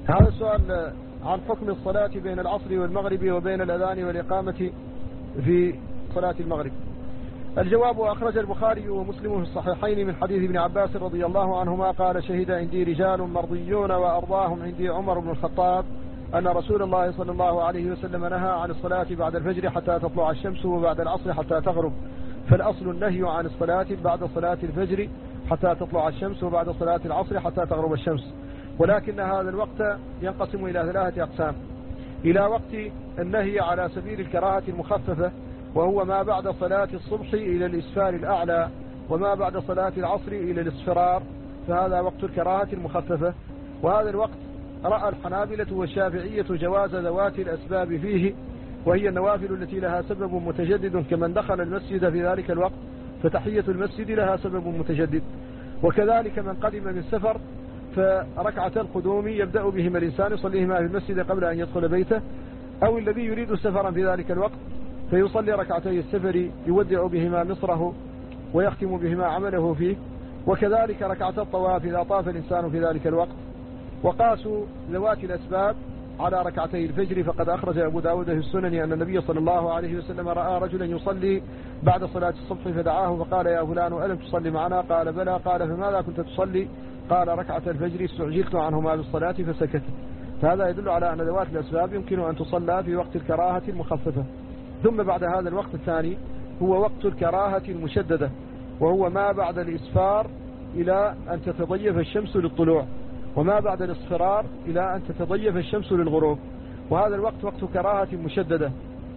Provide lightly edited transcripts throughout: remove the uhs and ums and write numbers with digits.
هذا السؤال عن حكم الصلاة بين العصر والمغرب وبين الأذان والإقامة في صلاة المغرب. الجواب: أخرج البخاري ومسلم في الصحيحين من حديث ابن عباس رضي الله عنهما قال: شهد عندي رجال مرضيون وأرضاهم عندي عمر بن الخطاب أن رسول الله صلى الله عليه وسلم نهى عن الصلاة بعد الفجر حتى تطلع الشمس وبعد العصر حتى تغرب، فالأصل النهي عن الصلاة بعد صلاة الفجر حتى تطلع الشمس وبعد صلاة العصر حتى تغرب الشمس، ولكن هذا الوقت ينقسم إلى 3 أقسام: إلى وقت النهي على سبيل الكراهة المخففة، وهو ما بعد صلاة الصبح إلى الإسفار الأعلى، وما بعد صلاة العصر إلى الإصفرار، فهذا وقت الكراهة المخففة. وهذا الوقت رأى الحنابلة والشافعية جواز ذوات الأسباب فيه، وهي النوافل التي لها سبب متجدد، كمن دخل المسجد في ذلك الوقت فتحية المسجد لها سبب متجدد، وكذلك من قدم من سفر فركعة القدوم يبدأ بهما الإنسان يصليهما في المسجد قبل أن يدخل بيته، أو الذي يريد سفرا في ذلك الوقت فيصلي ركعتي السفر يودع بهما مصره ويختم بهما عمله فيه، وكذلك ركعة الطواف إذا طاف الإنسان في ذلك الوقت. وقاسوا ذوات الأسباب على ركعتي الفجر، فقد أخرج أبو داود في السنن أن النبي صلى الله عليه وسلم رأى رجلا يصلي بعد صلاة الصبح فدعاه فقال: يا فلان ألم تصلي معنا؟ قال: بلى. قال: فماذا كنت تصلي؟ قال: ركعة الفجر استعجلت عنهما بالصلاة فسكت. فهذا يدل على أن ذوات الأسباب يمكن أن تصلى في وقت الكراهة المخففة. ثم بعد هذا الوقت الثاني هو وقت الكراهة المشددة، وهو ما بعد الإسفار إلى أن تتضيف الشمس للطلوع، وما بعد الاصفرار إلى أن تتضيف الشمس للغروب، وهذا الوقت وقت كراهة مشددة.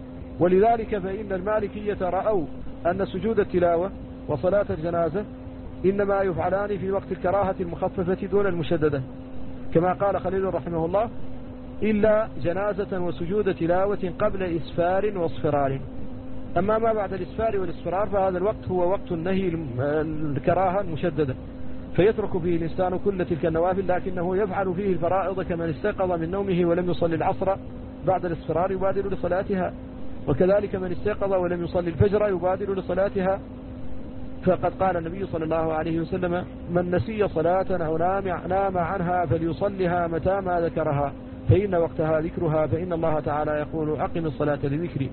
ولذلك فإن المالكية رأوا أن سجود التلاوة وصلاة الجنازة إنما يفعلان في وقت الكراهة المخففة دون المشددة، كما قال خليل رحمه الله: إلا جنازة وسجود تلاوة قبل إسفار واصفرار. أما ما بعد الإسفار والإصفرار فهذا الوقت هو وقت النهي الكراهة المشددة، فيترك فيه الإنسان كل تلك النوافل، لكنه يفعل فيه الفرائض، كمن استيقظ من نومه ولم يصلي العصر بعد الإصفرار يبادر لصلاتها، وكذلك من استيقظ ولم يصلي الفجر يبادر لصلاتها. فقد قال النبي صلى الله عليه وسلم: من نسي صلاة أو نام عنها فليصلها متى ما ذكرها، فإن وقتها ذكرها، فإن الله تعالى يقول: أقم الصلاة لذكري.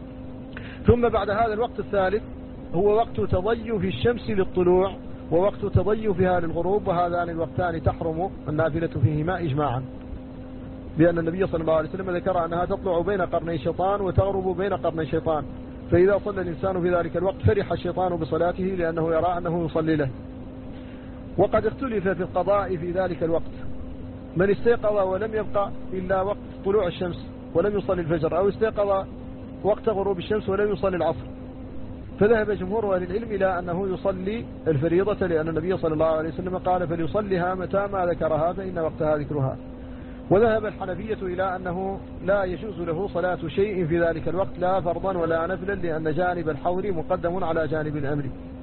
ثم بعد هذا الوقت الثالث هو وقت تضيف الشمس للطلوع ووقت تضيفها للغروب، وهذان الوقتان تحرم النافلة فيهما إجماعا، بأن النبي صلى الله عليه وسلم ذكر أنها تطلع بين قرني شيطان وتغرب بين قرني شيطان، فإذا صلى الإنسان في ذلك الوقت فرح الشيطان بصلاته لأنه يرى أنه يصلي له. وقد اختلف في القضاء في ذلك الوقت: من استيقظ ولم يبقى إلا وقت طلوع الشمس ولم يصلي الفجر، أو استيقظ وقت غروب الشمس ولم يصلي العصر، فذهب جمهور أهل العلم إلى أنه يصلي الفريضة، لأن النبي صلى الله عليه وسلم قال: فليصليها متى ما ذكرها، فإن وقتها ذكرها. وذهب الحنفية إلى أنه لا يجوز له صلاة شيء في ذلك الوقت، لا فرضا ولا نفلا، لأن جانب الحظر مقدم على جانب الأمر.